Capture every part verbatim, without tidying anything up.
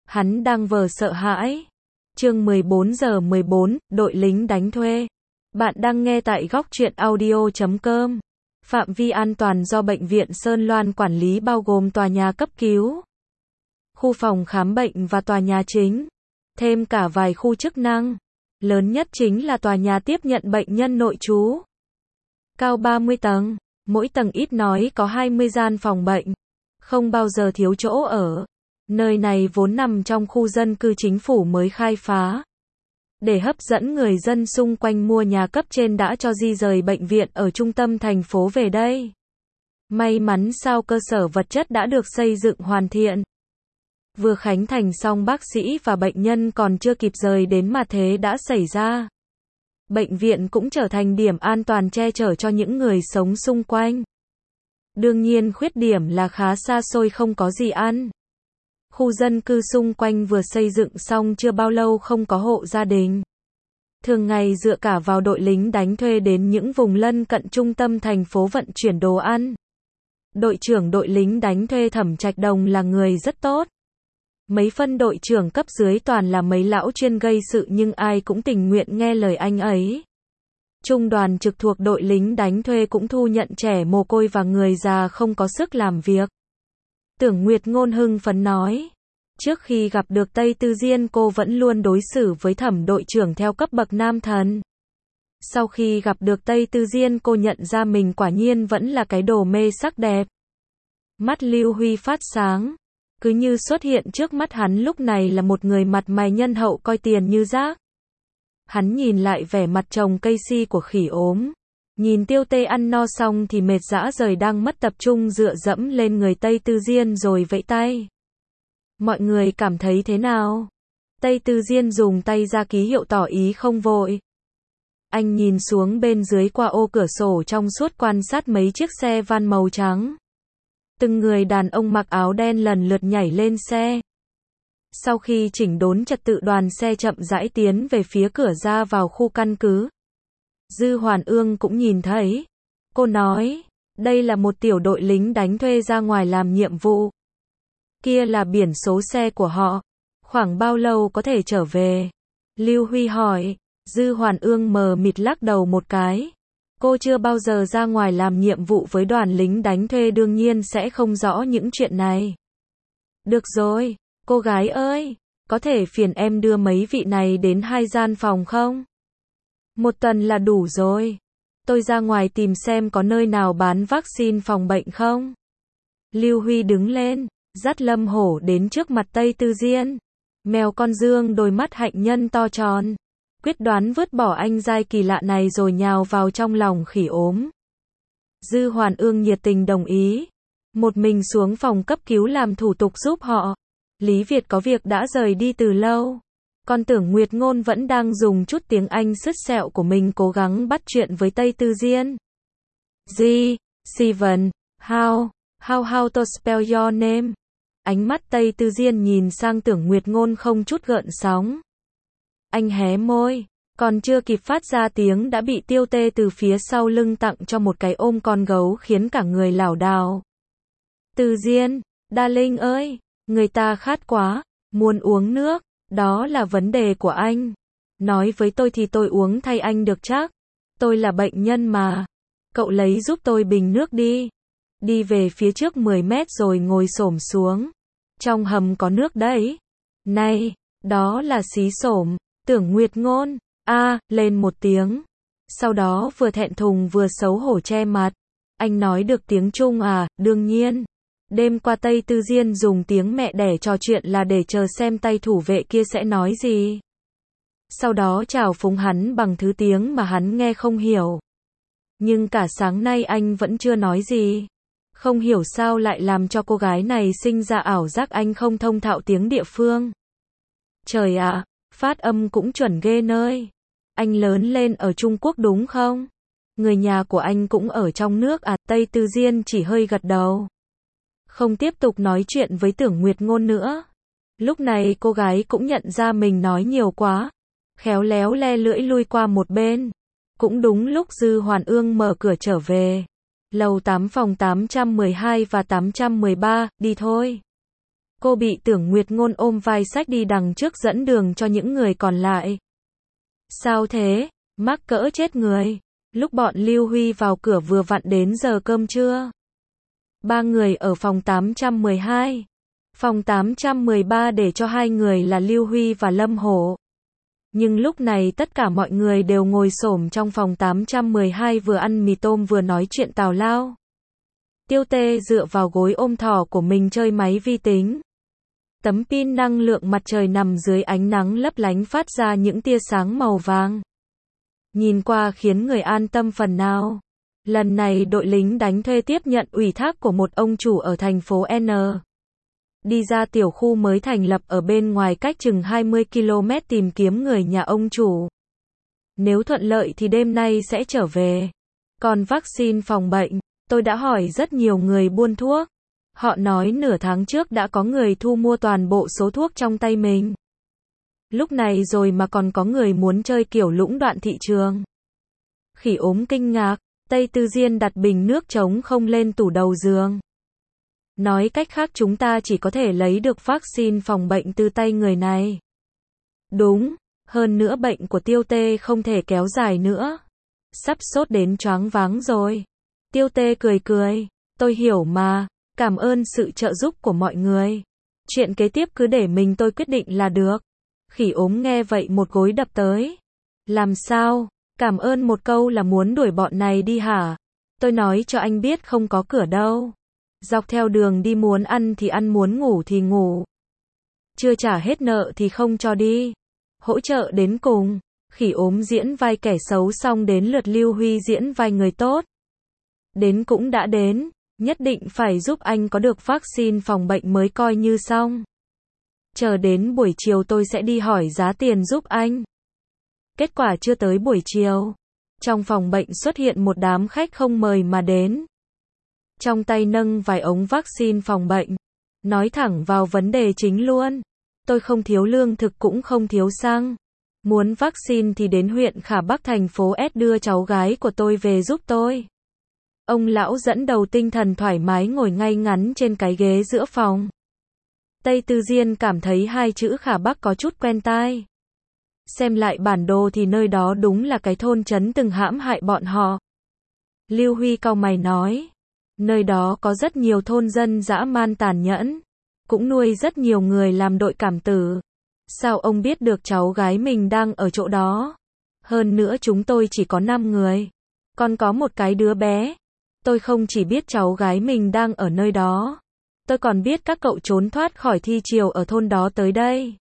Hắn đang vờ sợ hãi. Chương mười bốn giờ mười bốn, đội lính đánh thuê. Bạn đang nghe tại góc truyện audio chấm com. Phạm vi an toàn do Bệnh viện Sơn Loan quản lý bao gồm tòa nhà cấp cứu, khu phòng khám bệnh và tòa nhà chính, thêm cả vài khu chức năng. Lớn nhất chính là tòa nhà tiếp nhận bệnh nhân nội trú. Cao ba mươi tầng, mỗi tầng ít nói có hai mươi gian phòng bệnh, không bao giờ thiếu chỗ ở. Nơi này vốn nằm trong khu dân cư chính phủ mới khai phá. Để hấp dẫn người dân xung quanh mua nhà cấp trên đã cho di rời bệnh viện ở trung tâm thành phố về đây. May mắn sao cơ sở vật chất đã được xây dựng hoàn thiện. Vừa khánh thành xong bác sĩ và bệnh nhân còn chưa kịp rời đến mà thế đã xảy ra. Bệnh viện cũng trở thành điểm an toàn che chở cho những người sống xung quanh. Đương nhiên khuyết điểm là khá xa xôi, không có gì ăn. Khu dân cư xung quanh vừa xây dựng xong chưa bao lâu, không có hộ gia đình. Thường ngày dựa cả vào đội lính đánh thuê đến những vùng lân cận trung tâm thành phố vận chuyển đồ ăn. Đội trưởng đội lính đánh thuê Thẩm Trạch Đồng là người rất tốt. Mấy phân đội trưởng cấp dưới toàn là mấy lão chuyên gây sự nhưng ai cũng tình nguyện nghe lời anh ấy. Trung đoàn trực thuộc đội lính đánh thuê cũng thu nhận trẻ mồ côi và người già không có sức làm việc. Tưởng Nguyệt Ngôn hưng phấn nói. Trước khi gặp được Tây Tư Diên, cô vẫn luôn đối xử với Thẩm đội trưởng theo cấp bậc nam thần. Sau khi gặp được Tây Tư Diên, cô nhận ra mình quả nhiên vẫn là cái đồ mê sắc đẹp. Mắt Lưu Huy phát sáng. Cứ như xuất hiện trước mắt hắn lúc này là một người mặt mày nhân hậu coi tiền như rác. Hắn nhìn lại vẻ mặt trồng cây si của khỉ ốm. Nhìn Tiêu Tê ăn no xong thì mệt rã rời đang mất tập trung dựa dẫm lên người Tây Tư Diên rồi vẫy tay. Mọi người cảm thấy thế nào? Tây Tư Diên dùng tay ra ký hiệu tỏ ý không vội. Anh nhìn xuống bên dưới qua ô cửa sổ trong suốt quan sát mấy chiếc xe van màu trắng. Từng người đàn ông mặc áo đen lần lượt nhảy lên xe. Sau khi chỉnh đốn trật tự, đoàn xe chậm rãi tiến về phía cửa ra vào khu căn cứ. Dư Hoàn Ương cũng nhìn thấy. Cô nói, đây là một tiểu đội lính đánh thuê ra ngoài làm nhiệm vụ. Kia là biển số xe của họ. Khoảng bao lâu có thể trở về? Lưu Huy hỏi. Dư Hoàn Ương mờ mịt lắc đầu một cái. Cô chưa bao giờ ra ngoài làm nhiệm vụ với đoàn lính đánh thuê, đương nhiên sẽ không rõ những chuyện này. Được rồi, cô gái ơi, có thể phiền em đưa mấy vị này đến hai gian phòng không? Một tuần là đủ rồi. Tôi ra ngoài tìm xem có nơi nào bán vaccine phòng bệnh không? Lưu Huy đứng lên, dắt Lâm Hổ đến trước mặt Tây Tư Diên. Mèo con dương đôi mắt hạnh nhân to tròn. Quyết đoán vứt bỏ anh giai kỳ lạ này rồi nhào vào trong lòng khỉ ốm. Dư Hoàn Ương nhiệt tình đồng ý. Một mình xuống phòng cấp cứu làm thủ tục giúp họ. Lý Việt có việc đã rời đi từ lâu. Còn Tưởng Nguyệt Ngôn vẫn đang dùng chút tiếng Anh sứt sẹo của mình cố gắng bắt chuyện với Tây Tư Diên. G, Steven, how, how how to spell your name? Ánh mắt Tây Tư Diên nhìn sang Tưởng Nguyệt Ngôn không chút gợn sóng. Anh hé môi, còn chưa kịp phát ra tiếng đã bị Tiêu Tê từ phía sau lưng tặng cho một cái ôm con gấu khiến cả người lảo đảo. Tư Diên, darling ơi, người ta khát quá, muốn uống nước, đó là vấn đề của anh. Nói với tôi thì tôi uống thay anh được chắc. Tôi là bệnh nhân mà. Cậu lấy giúp tôi bình nước đi. Đi về phía trước mười mét rồi ngồi xổm xuống. Trong hầm có nước đấy. Này, đó là xí xổm. Tưởng Nguyệt Ngôn, a, à, lên một tiếng. Sau đó vừa thẹn thùng vừa xấu hổ che mặt. Anh nói được tiếng Trung à? Đương nhiên. Đêm qua Tây Tư Diên dùng tiếng mẹ đẻ trò chuyện là để chờ xem tay thủ vệ kia sẽ nói gì. Sau đó chào phúng hắn bằng thứ tiếng mà hắn nghe không hiểu. Nhưng cả sáng nay anh vẫn chưa nói gì. Không hiểu sao lại làm cho cô gái này sinh ra ảo giác anh không thông thạo tiếng địa phương. Trời ạ! À, phát âm cũng chuẩn ghê nơi. Anh lớn lên ở Trung Quốc đúng không? Người nhà của anh cũng ở trong nước à? Tây Tư Diên chỉ hơi gật đầu. Không tiếp tục nói chuyện với Tưởng Nguyệt Ngôn nữa. Lúc này cô gái cũng nhận ra mình nói nhiều quá. Khéo léo le lưỡi lui qua một bên. Cũng đúng lúc Dư Hoàn Ương mở cửa trở về. Lầu tám phòng tám trăm mười hai và tám trăm mười ba, đi thôi. Cô bị Tưởng Nguyệt Ngôn ôm vai xách đi đằng trước dẫn đường cho những người còn lại. Sao thế? Mắc cỡ chết người. Lúc bọn Lưu Huy vào cửa vừa vặn đến giờ cơm trưa. Ba người ở phòng tám trăm mười hai. Phòng tám trăm mười ba để cho hai người là Lưu Huy và Lâm Hổ. Nhưng lúc này tất cả mọi người đều ngồi xổm trong phòng tám trăm mười hai vừa ăn mì tôm vừa nói chuyện tào lao. Tiêu Tê dựa vào gối ôm thỏ của mình chơi máy vi tính. Tấm pin năng lượng mặt trời nằm dưới ánh nắng lấp lánh phát ra những tia sáng màu vàng. Nhìn qua khiến người an tâm phần nào. Lần này đội lính đánh thuê tiếp nhận ủy thác của một ông chủ ở thành phố N. Đi ra tiểu khu mới thành lập ở bên ngoài cách chừng hai mươi ki lô mét tìm kiếm người nhà ông chủ. Nếu thuận lợi thì đêm nay sẽ trở về. Còn vaccine phòng bệnh, tôi đã hỏi rất nhiều người buôn thuốc. Họ nói nửa tháng trước đã có người thu mua toàn bộ số thuốc trong tay mình. Lúc này rồi mà còn có người muốn chơi kiểu lũng đoạn thị trường. Khỉ ốm kinh ngạc, Tây Tư Diên đặt bình nước trống không lên tủ đầu giường. Nói cách khác chúng ta chỉ có thể lấy được vaccine phòng bệnh từ tay người này. Đúng, hơn nữa bệnh của Tiêu Tê không thể kéo dài nữa. Sắp sốt đến choáng váng rồi. Tiêu Tê cười cười, tôi hiểu mà, cảm ơn sự trợ giúp của mọi người. Chuyện kế tiếp cứ để mình tôi quyết định là được. Khỉ ốm nghe vậy một gối đập tới. Làm sao? Cảm ơn một câu là muốn đuổi bọn này đi hả? Tôi nói cho anh biết không có cửa đâu. Dọc theo đường đi muốn ăn thì ăn muốn ngủ thì ngủ. Chưa trả hết nợ thì không cho đi. Hỗ trợ đến cùng. Khỉ ốm diễn vai kẻ xấu xong đến lượt Lưu Huy diễn vai người tốt. Đến cũng đã đến. Nhất định phải giúp anh có được vaccine phòng bệnh mới coi như xong. Chờ đến buổi chiều tôi sẽ đi hỏi giá tiền giúp anh. Kết quả chưa tới buổi chiều. Trong phòng bệnh xuất hiện một đám khách không mời mà đến. Trong tay nâng vài ống vaccine phòng bệnh. Nói thẳng vào vấn đề chính luôn. Tôi không thiếu lương thực cũng không thiếu xăng. Muốn vaccine thì đến huyện Khả Bắc thành phố S đưa cháu gái của tôi về giúp tôi. Ông lão dẫn đầu tinh thần thoải mái ngồi ngay ngắn trên cái ghế giữa phòng. Tây Tư Diên cảm thấy hai chữ Khả Bắc có chút quen tai. Xem lại bản đồ thì nơi đó đúng là cái thôn trấn từng hãm hại bọn họ. Lưu Huy cau mày nói. Nơi đó có rất nhiều thôn dân dã man tàn nhẫn. Cũng nuôi rất nhiều người làm đội cảm tử. Sao ông biết được cháu gái mình đang ở chỗ đó? Hơn nữa chúng tôi chỉ có năm người. Còn có một cái đứa bé. Tôi không chỉ biết cháu gái mình đang ở nơi đó. Tôi còn biết các cậu trốn thoát khỏi thi triều ở thôn đó tới đây.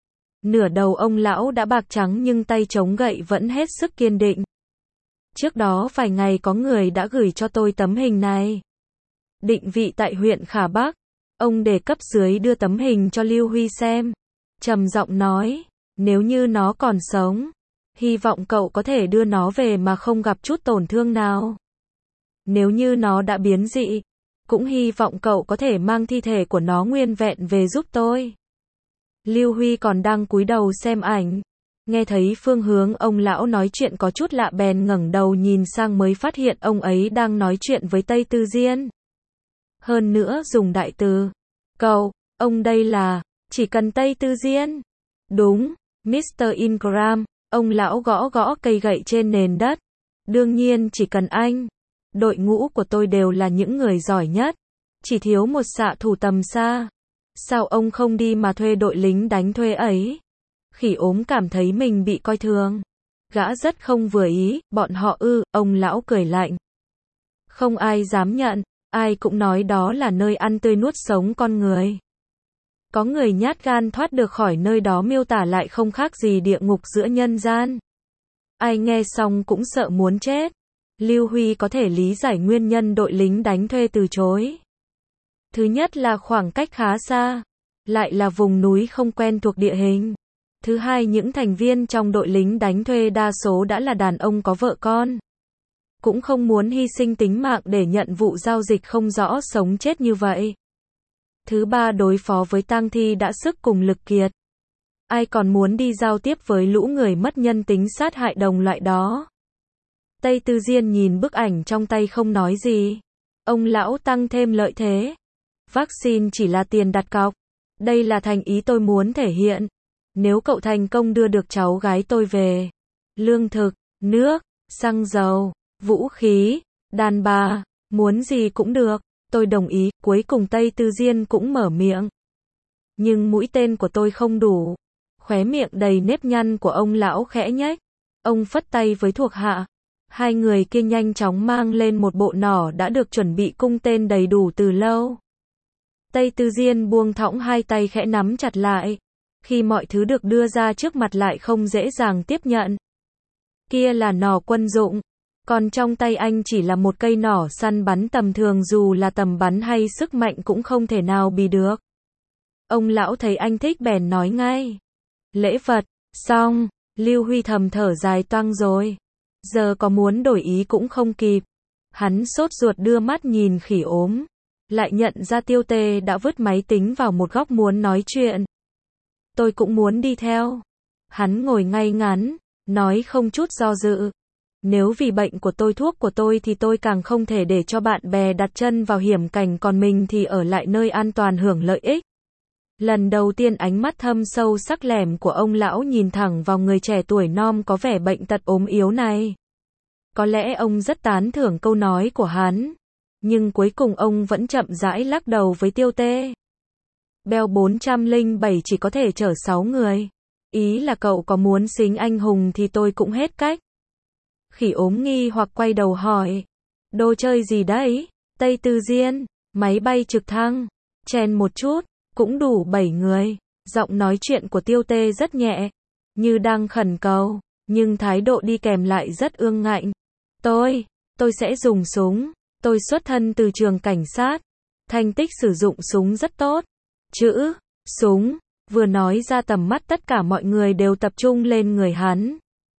Nửa đầu ông lão đã bạc trắng nhưng tay chống gậy vẫn hết sức kiên định. Trước đó vài ngày có người đã gửi cho tôi tấm hình này. Định vị tại huyện Khả Bắc. Ông để cấp dưới đưa tấm hình cho Lưu Huy xem. Trầm giọng nói, nếu như nó còn sống, hy vọng cậu có thể đưa nó về mà không gặp chút tổn thương nào. Nếu như nó đã biến dị, cũng hy vọng cậu có thể mang thi thể của nó nguyên vẹn về giúp tôi. Lưu Huy còn đang cúi đầu xem ảnh. Nghe thấy phương hướng ông lão nói chuyện có chút lạ bèn ngẩng đầu nhìn sang mới phát hiện ông ấy đang nói chuyện với Tây Tư Diên. Hơn nữa dùng đại từ. Cậu, ông đây là, chỉ cần Tây Tư Diên. Đúng, mít tơ Ingram, ông lão gõ gõ cây gậy trên nền đất. Đương nhiên chỉ cần anh. Đội ngũ của tôi đều là những người giỏi nhất. Chỉ thiếu một xạ thủ tầm xa. Sao ông không đi mà thuê đội lính đánh thuê ấy? Khỉ ốm cảm thấy mình bị coi thường. Gã rất không vừa ý, bọn họ ư, ông lão cười lạnh. Không ai dám nhận, ai cũng nói đó là nơi ăn tươi nuốt sống con người. Có người nhát gan thoát được khỏi nơi đó miêu tả lại không khác gì địa ngục giữa nhân gian. Ai nghe xong cũng sợ muốn chết. Lưu Huy có thể lý giải nguyên nhân đội lính đánh thuê từ chối. Thứ nhất là khoảng cách khá xa, lại là vùng núi không quen thuộc địa hình. Thứ hai những thành viên trong đội lính đánh thuê đa số đã là đàn ông có vợ con. Cũng không muốn hy sinh tính mạng để nhận vụ giao dịch không rõ sống chết như vậy. Thứ ba đối phó với tang thi đã sức cùng lực kiệt. Ai còn muốn đi giao tiếp với lũ người mất nhân tính sát hại đồng loại đó. Tây Tư Diên nhìn bức ảnh trong tay không nói gì. Ông lão tăng thêm lợi thế. Vaccine chỉ là tiền đặt cọc. Đây là thành ý tôi muốn thể hiện. Nếu cậu thành công đưa được cháu gái tôi về, lương thực, nước, xăng dầu, vũ khí, đàn bà, muốn gì cũng được, tôi đồng ý. Cuối cùng Tây Tư Diên cũng mở miệng. Nhưng mũi tên của tôi không đủ. Khóe miệng đầy nếp nhăn của ông lão khẽ nhếch. Ông phất tay với thuộc hạ. Hai người kia nhanh chóng mang lên một bộ nỏ đã được chuẩn bị cung tên đầy đủ từ lâu. Tây Tư Diên buông thõng hai tay khẽ nắm chặt lại. Khi mọi thứ được đưa ra trước mặt lại không dễ dàng tiếp nhận. Kia là nỏ quân dụng. Còn trong tay anh chỉ là một cây nỏ săn bắn tầm thường, dù là tầm bắn hay sức mạnh cũng không thể nào bì được. Ông lão thấy anh thích bèn nói ngay. Lễ vật, xong, Lưu Huy thầm thở dài toang rồi. Giờ có muốn đổi ý cũng không kịp. Hắn sốt ruột đưa mắt nhìn Khỉ Ốm. Lại nhận ra Tiêu Tê đã vứt máy tính vào một góc muốn nói chuyện. Tôi cũng muốn đi theo. Hắn ngồi ngay ngắn, nói không chút do dự. Nếu vì bệnh của tôi, thuốc của tôi thì tôi càng không thể để cho bạn bè đặt chân vào hiểm cảnh, còn mình thì ở lại nơi an toàn hưởng lợi ích. Lần đầu tiên ánh mắt thâm sâu sắc lẻm của ông lão nhìn thẳng vào người trẻ tuổi non có vẻ bệnh tật ốm yếu này. Có lẽ ông rất tán thưởng câu nói của hắn. Nhưng cuối cùng ông vẫn chậm rãi lắc đầu với Tiêu Tê. Bell bốn trăm lẻ bảy chỉ có thể chở sáu người. Ý là cậu có muốn xính anh hùng thì tôi cũng hết cách. Khỉ Ốm nghi hoặc quay đầu hỏi. Đồ chơi gì đấy? Tây Tư Diên, máy bay trực thăng, chen một chút, cũng đủ bảy người. Giọng nói chuyện của Tiêu Tê rất nhẹ, như đang khẩn cầu, nhưng thái độ đi kèm lại rất ương ngạnh. Tôi, tôi sẽ dùng súng. Tôi xuất thân từ trường cảnh sát. Thành tích sử dụng súng rất tốt. Chữ, súng, vừa nói ra tầm mắt tất cả mọi người đều tập trung lên người hắn.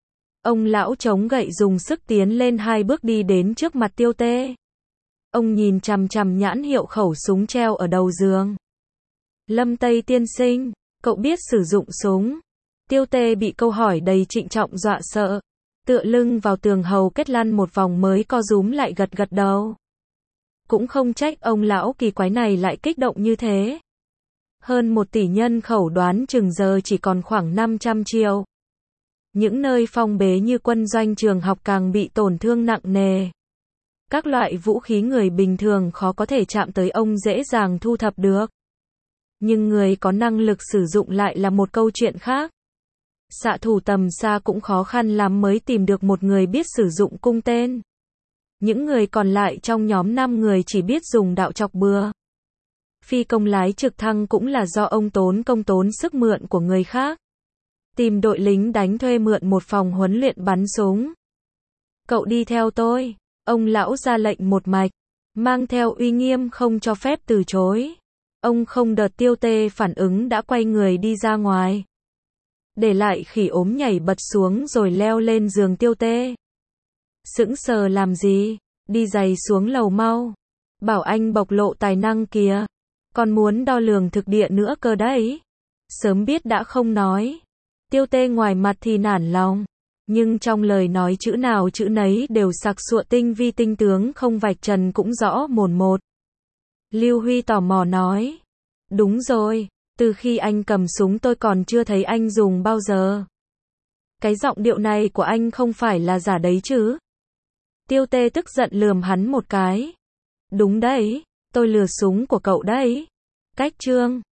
Ông lão chống gậy dùng sức tiến lên hai bước đi đến trước mặt Tiêu Tê. Ông nhìn chằm chằm nhãn hiệu khẩu súng treo ở đầu giường. Lâm Tây tiên sinh, cậu biết sử dụng súng? Tiêu Tê bị câu hỏi đầy trịnh trọng dọa sợ. Tựa lưng vào tường hầu kết lăn một vòng mới co rúm lại gật gật đầu. Cũng không trách ông lão kỳ quái này lại kích động như thế. Hơn một tỷ nhân khẩu đoán chừng giờ chỉ còn khoảng năm trăm triệu. Những nơi phong bế như quân doanh, trường học càng bị tổn thương nặng nề. Các loại vũ khí người bình thường khó có thể chạm tới, ông dễ dàng thu thập được. Nhưng người có năng lực sử dụng lại là một câu chuyện khác. Xạ thủ tầm xa cũng khó khăn lắm mới tìm được một người biết sử dụng cung tên. Những người còn lại trong nhóm năm người chỉ biết dùng đạo chọc bừa. Phi công lái trực thăng cũng là do ông tốn công tốn sức mượn của người khác. Tìm đội lính đánh thuê mượn một phòng huấn luyện bắn súng. Cậu đi theo tôi. Ông lão ra lệnh một mạch, mang theo uy nghiêm không cho phép từ chối. Ông không đợi Tiêu Tê phản ứng đã quay người đi ra ngoài. Để lại Khỉ Ốm nhảy bật xuống rồi leo lên giường Tiêu Tê. Sững sờ làm gì? Đi giày xuống lầu mau. Bảo anh bộc lộ tài năng kìa. Còn muốn đo lường thực địa nữa cơ đấy. Sớm biết đã không nói. Tiêu Tê ngoài mặt thì nản lòng. Nhưng trong lời nói chữ nào chữ nấy đều sặc sụa tinh vi, tinh tướng không vạch trần cũng rõ mồn một. Lưu Huy tò mò nói. Đúng rồi, từ khi anh cầm súng tôi còn chưa thấy anh dùng bao giờ. Cái giọng điệu này của anh không phải là giả đấy chứ? Tiêu Tê tức giận lườm hắn một cái. Đúng đấy, tôi lừa súng của cậu đấy. Cách trương.